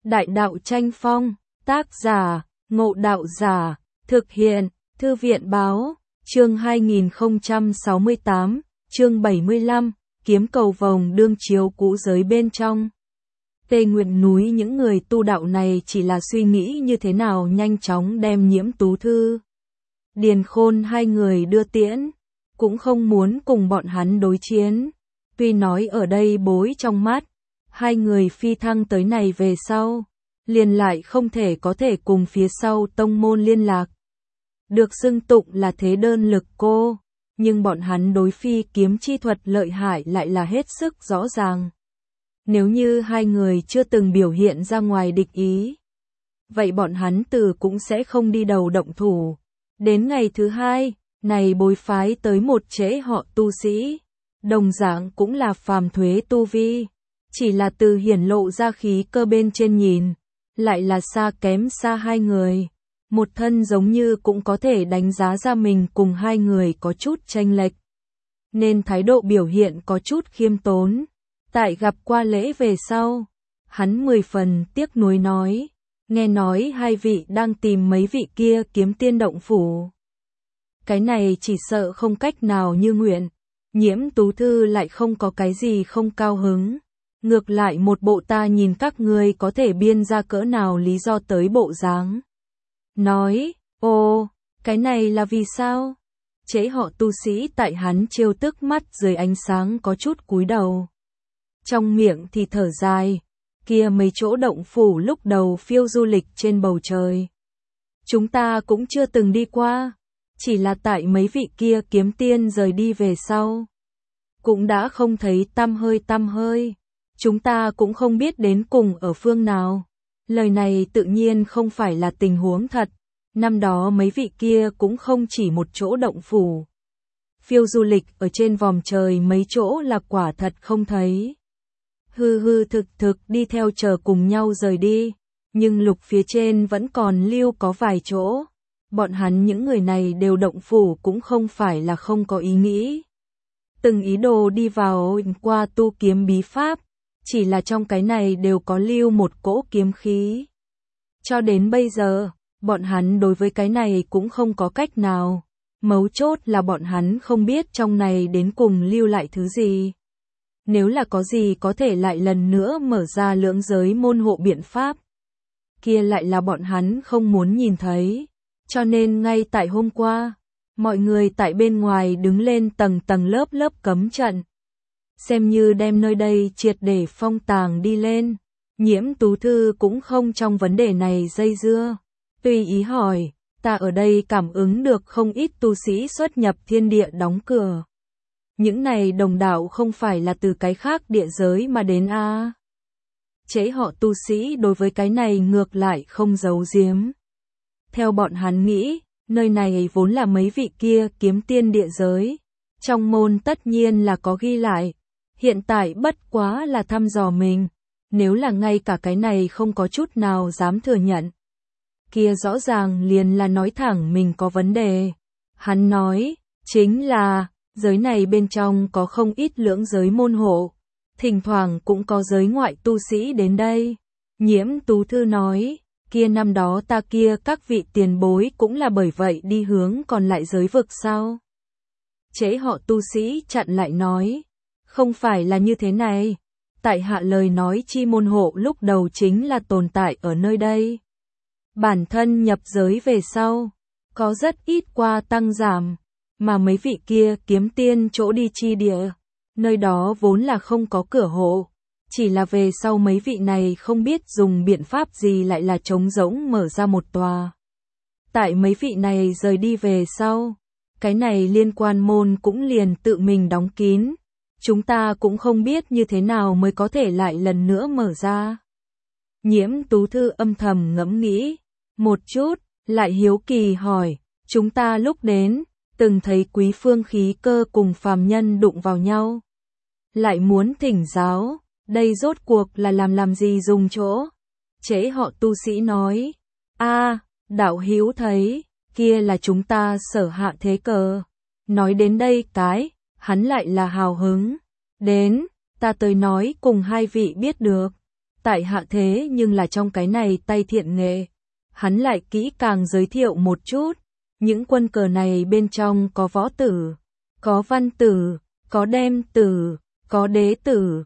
Đại đạo tranh phong, tác giả, Ngộ Đạo Giả, thực hiện, Thư viện báo, chương 2068, chương 75, kiếm cầu vồng đương chiếu cũ giới bên trong. Tê Nguyệt núi những người tu đạo này chỉ là suy nghĩ như thế nào nhanh chóng đem Nhiễm Tú Thư, Điền Khôn hai người đưa tiễn, cũng không muốn cùng bọn hắn đối chiến. Tuy nói ở đây bối trong mắt, hai người phi thăng tới này về sau, liền lại không thể có thể cùng phía sau tông môn liên lạc. Được xưng tụng là thế đơn lực cô, nhưng bọn hắn đối phi kiếm chi thuật lợi hại lại là hết sức rõ ràng. Nếu như hai người chưa từng biểu hiện ra ngoài địch ý, vậy bọn hắn từ cũng sẽ không đi đầu động thủ. Đến ngày thứ hai, này bối phái tới một trễ họ tu sĩ, đồng dạng cũng là phàm thuế tu vi, chỉ là từ hiển lộ ra khí cơ bên trên nhìn, lại là xa kém xa hai người. Một thân giống như cũng có thể đánh giá ra mình cùng hai người có chút chênh lệch, nên thái độ biểu hiện có chút khiêm tốn. Tại gặp qua lễ về sau, hắn 10 phần tiếc nuối nói, nghe nói hai vị đang tìm mấy vị kia kiếm tiên động phủ. Cái này chỉ sợ không cách nào như nguyện. Nhiễm Tú Thư lại không có cái gì không cao hứng, ngược lại một bộ ta nhìn các ngươi có thể biên ra cỡ nào lý do tới bộ dáng. Nói, ô, cái này là vì sao? Trễ họ tu sĩ tại hắn trêu tức mắt dưới ánh sáng có chút cúi đầu. Trong miệng thì thở dài, kia mấy chỗ động phủ lúc đầu phiêu du lịch trên bầu trời. Chúng ta cũng chưa từng đi qua, chỉ là tại mấy vị kia kiếm tiên rời đi về sau. Cũng đã không thấy tăm hơi. Chúng ta cũng không biết đến cùng ở phương nào. Lời này tự nhiên không phải là tình huống thật. Năm đó mấy vị kia cũng không chỉ một chỗ động phủ. Phiêu du lịch ở trên vòm trời mấy chỗ là quả thật không thấy. Hư thực đi theo chờ cùng nhau rời đi. Nhưng lục phía trên vẫn còn lưu có vài chỗ. Bọn hắn những người này đều động phủ cũng không phải là không có ý nghĩ. Từng ý đồ đi vào qua tu kiếm bí pháp. Chỉ là trong cái này đều có lưu một cỗ kiếm khí. Cho đến bây giờ, bọn hắn đối với cái này cũng không có cách nào. Mấu chốt là bọn hắn không biết trong này đến cùng lưu lại thứ gì. Nếu là có gì có thể lại lần nữa mở ra lưỡng giới môn hộ biện pháp. Kia lại là bọn hắn không muốn nhìn thấy. Cho nên ngay tại hôm qua, mọi người tại bên ngoài đứng lên tầng lớp cấm trận. Xem như đem nơi đây triệt để phong tàng đi lên. Nhiễm Tú Thư cũng không trong vấn đề này dây dưa. Tùy ý hỏi, ta ở đây cảm ứng được không ít tu sĩ xuất nhập thiên địa đóng cửa. Những này đồng đạo không phải là từ cái khác địa giới mà đến a? Trễ họ tu sĩ đối với cái này ngược lại không giấu giếm. Theo bọn hắn nghĩ, nơi này vốn là mấy vị kia kiếm tiên địa giới. Trong môn tất nhiên là có ghi lại. Hiện tại bất quá là thăm dò mình. Nếu là ngay cả cái này không có chút nào dám thừa nhận. Kia rõ ràng liền là nói thẳng mình có vấn đề. Hắn nói, chính là, giới này bên trong có không ít lưỡng giới môn hộ. Thỉnh thoảng cũng có giới ngoại tu sĩ đến đây. Nhiễm Tú Thư nói, kia năm đó ta kia các vị tiền bối cũng là bởi vậy đi hướng còn lại giới vực sao? Trễ họ tu sĩ chặn lại nói, không phải là như thế này. Tại hạ lời nói chi môn hộ lúc đầu chính là tồn tại ở nơi đây. Bản thân nhập giới về sau, có rất ít qua tăng giảm, mà mấy vị kia kiếm tiên chỗ đi chi địa, nơi đó vốn là không có cửa hộ, chỉ là về sau mấy vị này không biết dùng biện pháp gì lại là trống rỗng mở ra một tòa. Tại mấy vị này rời đi về sau, cái này liên quan môn cũng liền tự mình đóng kín, chúng ta cũng không biết như thế nào mới có thể lại lần nữa mở ra. Nhiễm Tú Thư âm thầm ngẫm nghĩ một chút, lại hiếu kỳ hỏi, chúng ta lúc đến, từng thấy quý phương khí cơ cùng phàm nhân đụng vào nhau. Lại muốn thỉnh giáo, đây rốt cuộc là làm gì dùng chỗ? Trễ họ tu sĩ nói, đạo hữu thấy, kia là chúng ta sở hạ thế cờ. Nói đến đây cái, hắn lại là hào hứng. Đến, ta tới nói cùng hai vị biết được. tại hạ thế nhưng là trong cái này tay thiện nghệ. Hắn lại kỹ càng giới thiệu một chút, những quân cờ này bên trong có võ tử, có văn tử, có đem tử, có đế tử,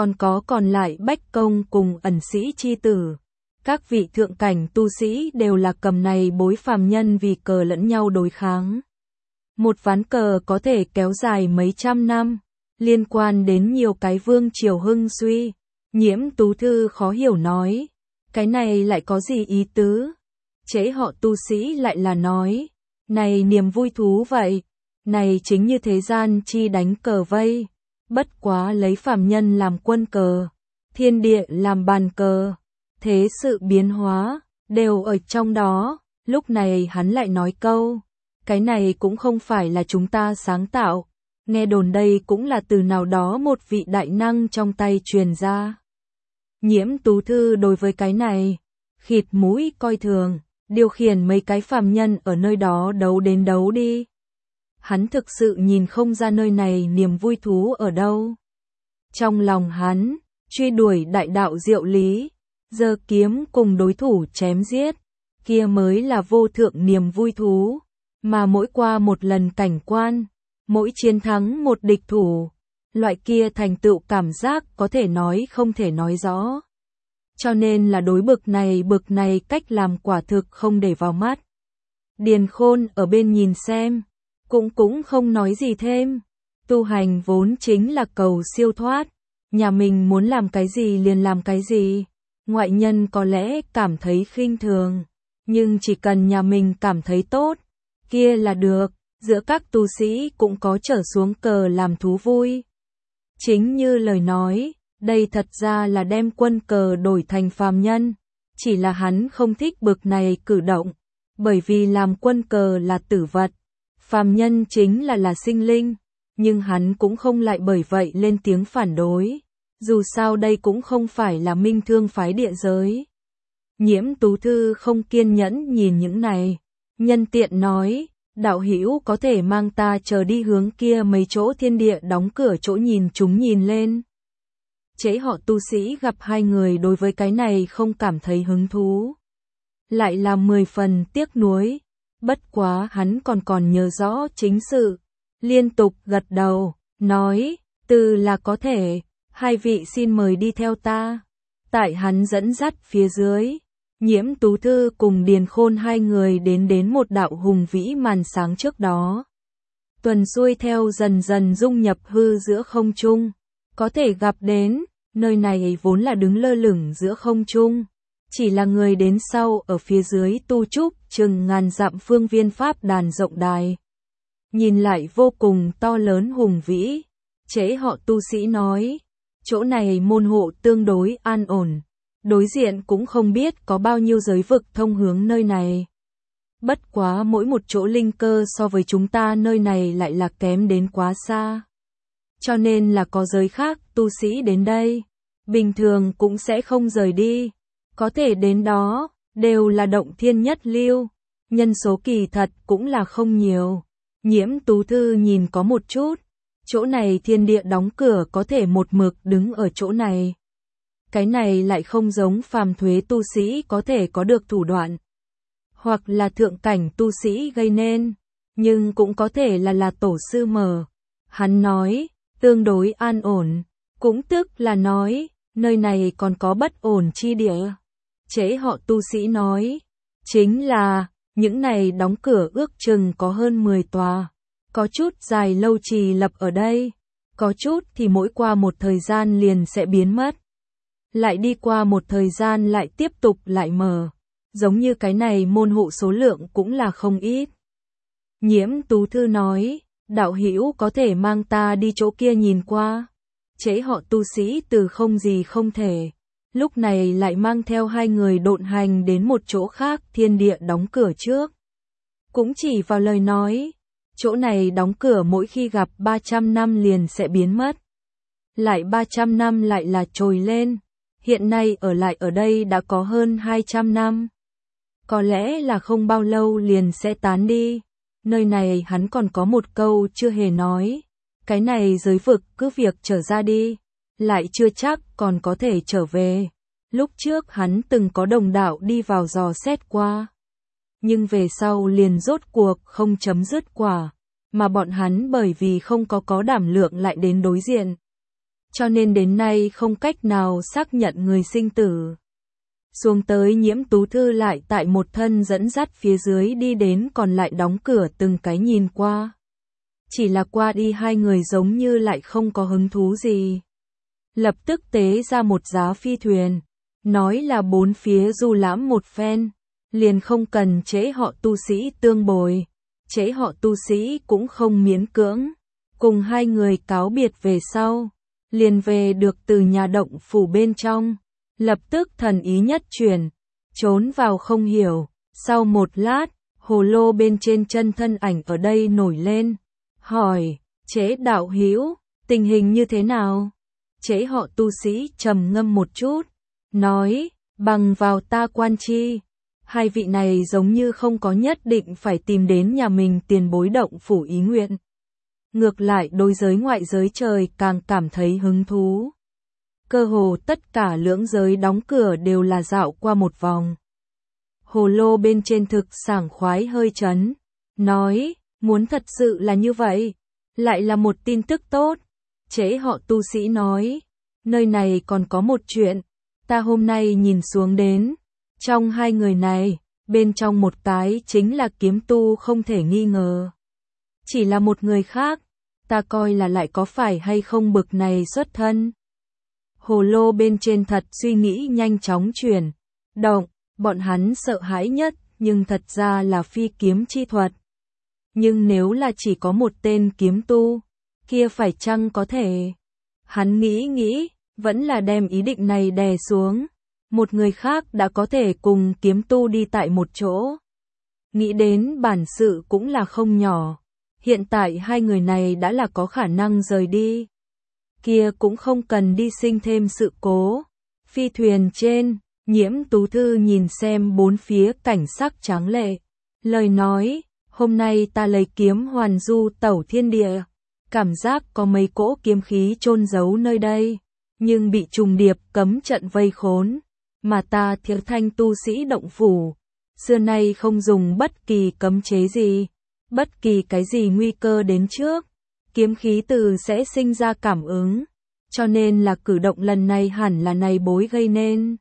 còn lại bách công cùng ẩn sĩ chi tử. Các vị thượng cảnh tu sĩ đều là cầm này bối phàm nhân vì cờ lẫn nhau đối kháng. Một ván cờ có thể kéo dài mấy trăm năm, liên quan đến nhiều cái vương triều hưng suy. Nhiễm Tú Thư khó hiểu nói, cái này lại có gì ý tứ? Chế họ tu sĩ lại là nói, này niềm vui thú vậy, này chính như thế gian chi đánh cờ vây, bất quá lấy phàm nhân làm quân cờ, thiên địa làm bàn cờ, thế sự biến hóa, đều ở trong đó. Lúc này hắn lại nói câu, cái này cũng không phải là chúng ta sáng tạo, nghe đồn đây cũng là từ nào đó một vị đại năng trong tay truyền ra. Nhiễm Tú Thư đối với cái này, khịt mũi coi thường, điều khiển mấy cái phàm nhân ở nơi đó đấu đến đấu đi. Hắn thực sự nhìn không ra nơi này niềm vui thú ở đâu. Trong lòng hắn, truy đuổi đại đạo diệu lý, giơ kiếm cùng đối thủ chém giết, kia mới là vô thượng niềm vui thú, mà mỗi qua một lần cảnh quan, mỗi chiến thắng một địch thủ, loại kia thành tựu cảm giác có thể nói không thể nói rõ. Cho nên là đối bực này cách làm quả thực không để vào mắt. Điền Khôn ở bên nhìn xem, cũng không nói gì thêm. Tu hành vốn chính là cầu siêu thoát, nhà mình muốn làm cái gì liền làm cái gì. Ngoại nhân có lẽ cảm thấy khinh thường, nhưng chỉ cần nhà mình cảm thấy tốt, kia là được. Giữa các tu sĩ cũng có trở xuống cờ làm thú vui. Chính như lời nói, đây thật ra là đem quân cờ đổi thành phàm nhân, chỉ là hắn không thích bực này cử động, bởi vì làm quân cờ là tử vật, phàm nhân chính là sinh linh, nhưng hắn cũng không lại bởi vậy lên tiếng phản đối, dù sao đây cũng không phải là minh thương phái địa giới. Nhiễm Tú Thư không kiên nhẫn nhìn những này, nhân tiện nói, đạo hữu có thể mang ta chờ đi hướng kia mấy chỗ thiên địa đóng cửa chỗ nhìn chúng nhìn lên. Chế họ tu sĩ gặp hai người đối với cái này không cảm thấy hứng thú, lại là 10 phần tiếc nuối, bất quá hắn còn nhớ rõ chính sự, liên tục gật đầu, nói, từ là có thể, hai vị xin mời đi theo ta. Tại hắn dẫn dắt phía dưới, Nhiễm Tú Thư cùng Điền Khôn hai người đến một đạo hùng vĩ màn sáng trước đó. Tuần xuôi theo dần dần dung nhập hư giữa không trung, có thể gặp đến, nơi này vốn là đứng lơ lửng giữa không trung, chỉ là người đến sau ở phía dưới tu trúc chừng ngàn dặm phương viên pháp đàn rộng đài. Nhìn lại vô cùng to lớn hùng vĩ, chế họ tu sĩ nói, chỗ này môn hộ tương đối an ổn. Đối diện cũng không biết có bao nhiêu giới vực thông hướng nơi này. Bất quá mỗi một chỗ linh cơ so với chúng ta nơi này lại là kém đến quá xa. Cho nên là có giới khác tu sĩ đến đây, bình thường cũng sẽ không rời đi. Có thể đến đó, đều là động thiên nhất lưu, nhân số kỳ thật cũng là không nhiều. Nhiễm Tú Thư nhìn có một chút, chỗ này thiên địa đóng cửa có thể một mực đứng ở chỗ này. Cái này lại không giống phàm thuế tu sĩ có thể có được thủ đoạn, hoặc là thượng cảnh tu sĩ gây nên, nhưng cũng có thể là tổ sư mở. Hắn nói, tương đối an ổn, cũng tức là nói, nơi này còn có bất ổn chi địa. Chế họ tu sĩ nói, chính là, những này đóng cửa ước chừng có hơn 10 tòa, có chút dài lâu trì lập ở đây, có chút thì mỗi qua một thời gian liền sẽ biến mất. Lại đi qua một thời gian lại tiếp tục lại mở, giống như cái này môn hộ số lượng cũng là không ít. Nhiễm Tú Thư nói, đạo hữu có thể mang ta đi chỗ kia nhìn qua. Chế họ tu sĩ từ không gì không thể, lúc này lại mang theo hai người độn hành đến một chỗ khác thiên địa đóng cửa trước. Cũng chỉ vào lời nói, chỗ này đóng cửa mỗi khi gặp 300 năm liền sẽ biến mất. Lại 300 năm lại là trồi lên. Hiện nay ở lại ở đây đã có hơn 200 năm. Có lẽ là không bao lâu liền sẽ tán đi. Nơi này hắn còn có một câu chưa hề nói. Cái này giới vực cứ việc trở ra đi, lại chưa chắc còn có thể trở về. Lúc trước hắn từng có đồng đạo đi vào dò xét qua. Nhưng về sau liền rốt cuộc không chấm dứt quả, mà bọn hắn bởi vì không có đảm lượng lại đến đối diện. Cho nên đến nay không cách nào xác nhận người sinh tử. Xuống tới Nhiễm Tú Thư lại tại một thân dẫn dắt phía dưới đi đến còn lại đóng cửa từng cái nhìn qua. Chỉ là qua đi hai người giống như lại không có hứng thú gì. Lập tức tế ra một giá phi thuyền, nói là bốn phía du lãm một phen, liền không cần trễ họ tu sĩ tương bồi, trễ họ tu sĩ cũng không miễn cưỡng. Cùng hai người cáo biệt về sau, liền về được từ nhà động phủ bên trong, lập tức thần ý nhất chuyển, trốn vào không hiểu. Sau một lát, hồ lô bên trên chân thân ảnh ở đây nổi lên, hỏi, Chế đạo hữu, tình hình như thế nào? Chế họ tu sĩ trầm ngâm một chút, nói, bằng vào ta quan chi, hai vị này giống như không có nhất định phải tìm đến nhà mình tiền bối động phủ ý nguyện. Ngược lại đối giới ngoại giới trời càng cảm thấy hứng thú. Cơ hồ tất cả lưỡng giới đóng cửa đều là dạo qua một vòng. Hồ lô bên trên thực sảng khoái hơi chấn, nói, muốn thật sự là như vậy, lại là một tin tức tốt. Chế họ tu sĩ nói, nơi này còn có một chuyện, ta hôm nay nhìn xuống đến, trong hai người này, bên trong một cái chính là kiếm tu không thể nghi ngờ. Chỉ là một người khác, ta coi là lại có phải hay không bực này xuất thân. Hồ lô bên trên thật suy nghĩ nhanh chóng chuyển động, bọn hắn sợ hãi nhất, nhưng thật ra là phi kiếm chi thuật. Nhưng nếu là chỉ có một tên kiếm tu, kia phải chăng có thể? Hắn nghĩ, vẫn là đem ý định này đè xuống. Một người khác đã có thể cùng kiếm tu đi tại một chỗ. Nghĩ đến bản sự cũng là không nhỏ. Hiện tại hai người này đã là có khả năng rời đi. Kia cũng không cần đi sinh thêm sự cố. Phi thuyền trên, Nhiễm Tú Thư nhìn xem bốn phía cảnh sắc tráng lệ. Lời nói, hôm nay ta lấy kiếm hoàn du tẩu thiên địa. Cảm giác có mấy cỗ kiếm khí chôn giấu nơi đây. Nhưng bị trùng điệp cấm trận vây khốn. Mà ta Thiếu Thanh tu sĩ động phủ. Xưa nay không dùng bất kỳ cấm chế gì. Bất kỳ cái gì nguy cơ đến trước. Kiếm khí từ sẽ sinh ra cảm ứng. Cho nên là cử động lần này hẳn là này bối gây nên.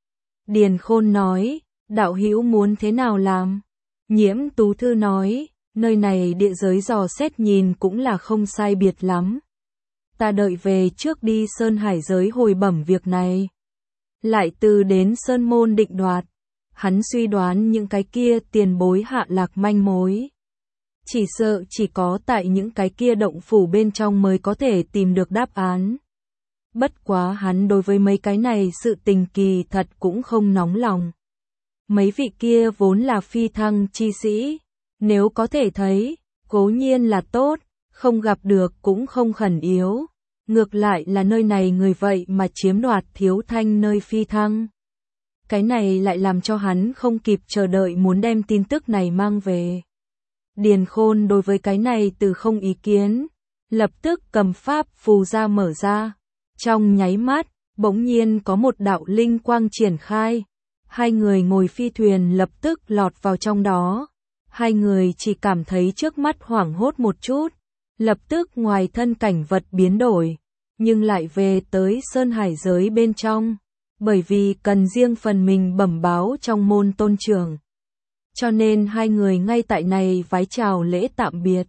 Điền Khôn nói, đạo hữu muốn thế nào làm? Nhiễm Tú Thư nói, nơi này địa giới dò xét nhìn cũng là không sai biệt lắm. Ta đợi về trước đi Sơn Hải giới hồi bẩm việc này. Lại từ đến Sơn Môn định đoạt, hắn suy đoán những cái kia tiền bối hạ lạc manh mối. Chỉ sợ chỉ có tại những cái kia động phủ bên trong mới có thể tìm được đáp án. Bất quá hắn đối với mấy cái này sự tình kỳ thật cũng không nóng lòng. Mấy vị kia vốn là phi thăng chi sĩ, nếu có thể thấy, cố nhiên là tốt, không gặp được cũng không khẩn yếu. Ngược lại là nơi này người vậy mà chiếm đoạt Thiếu Thanh nơi phi thăng. Cái này lại làm cho hắn không kịp chờ đợi muốn đem tin tức này mang về. Điền Khôn đối với cái này từ không ý kiến, lập tức cầm pháp phù ra mở ra. Trong nháy mắt, bỗng nhiên có một đạo linh quang triển khai. Hai người ngồi phi thuyền lập tức lọt vào trong đó. Hai người chỉ cảm thấy trước mắt hoảng hốt một chút. Lập tức ngoài thân cảnh vật biến đổi, nhưng lại về tới Sơn Hải giới bên trong. Bởi vì cần riêng phần mình bẩm báo trong môn tôn trưởng. Cho nên hai người ngay tại này vái chào lễ tạm biệt.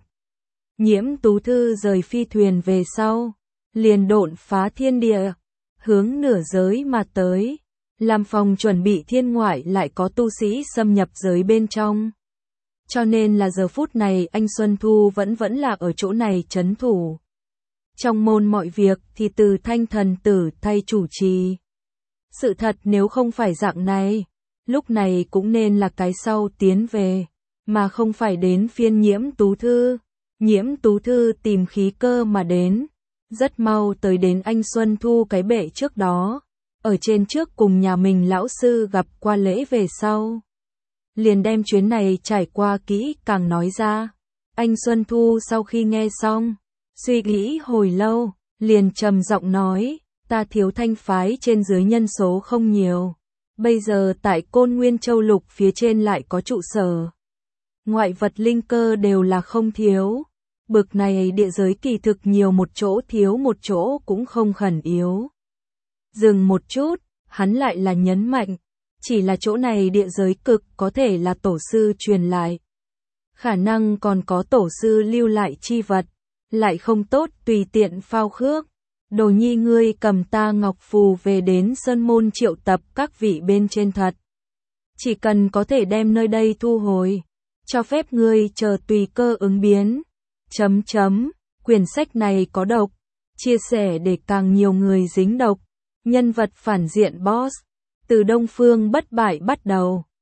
Nhiễm Tú Thư rời phi thuyền về sau, liền độn phá thiên địa, hướng nửa giới mà tới, làm phòng chuẩn bị thiên ngoại lại có tu sĩ xâm nhập giới bên trong. Cho nên là giờ phút này anh Xuân Thu vẫn là ở chỗ này trấn thủ. Trong môn mọi việc thì từ Thanh thần tử thay chủ trì. Sự thật nếu không phải dạng này, lúc này cũng nên là cái sau tiến về, mà không phải đến phiên Nhiễm Tú Thư. Nhiễm Tú Thư tìm khí cơ mà đến, rất mau tới đến anh Xuân Thu cái bệ trước đó, ở trên trước cùng nhà mình lão sư gặp qua lễ về sau. Liền đem chuyến này trải qua kỹ càng nói ra. Anh Xuân Thu sau khi nghe xong, suy nghĩ hồi lâu, liền trầm giọng nói, Ta thiếu thanh phái trên dưới nhân số không nhiều. Bây giờ tại Côn Nguyên Châu Lục phía trên lại có trụ sở. Ngoại vật linh cơ đều là không thiếu. Bực này địa giới kỳ thực nhiều một chỗ thiếu một chỗ cũng không khẩn yếu. Dừng một chút, hắn lại là nhấn mạnh. Chỉ là chỗ này địa giới cực có thể là tổ sư truyền lại. Khả năng còn có tổ sư lưu lại chi vật. Lại không tốt tùy tiện phao khước. Đồ nhi ngươi cầm ta ngọc phù về đến Sơn Môn triệu tập các vị bên trên thật. Chỉ cần có thể đem nơi đây thu hồi. Cho phép ngươi chờ tùy cơ ứng biến. Quyển sách này có độc. Chia sẻ để càng nhiều người dính độc. Nhân vật phản diện boss. Từ Đông Phương bất bại bắt đầu.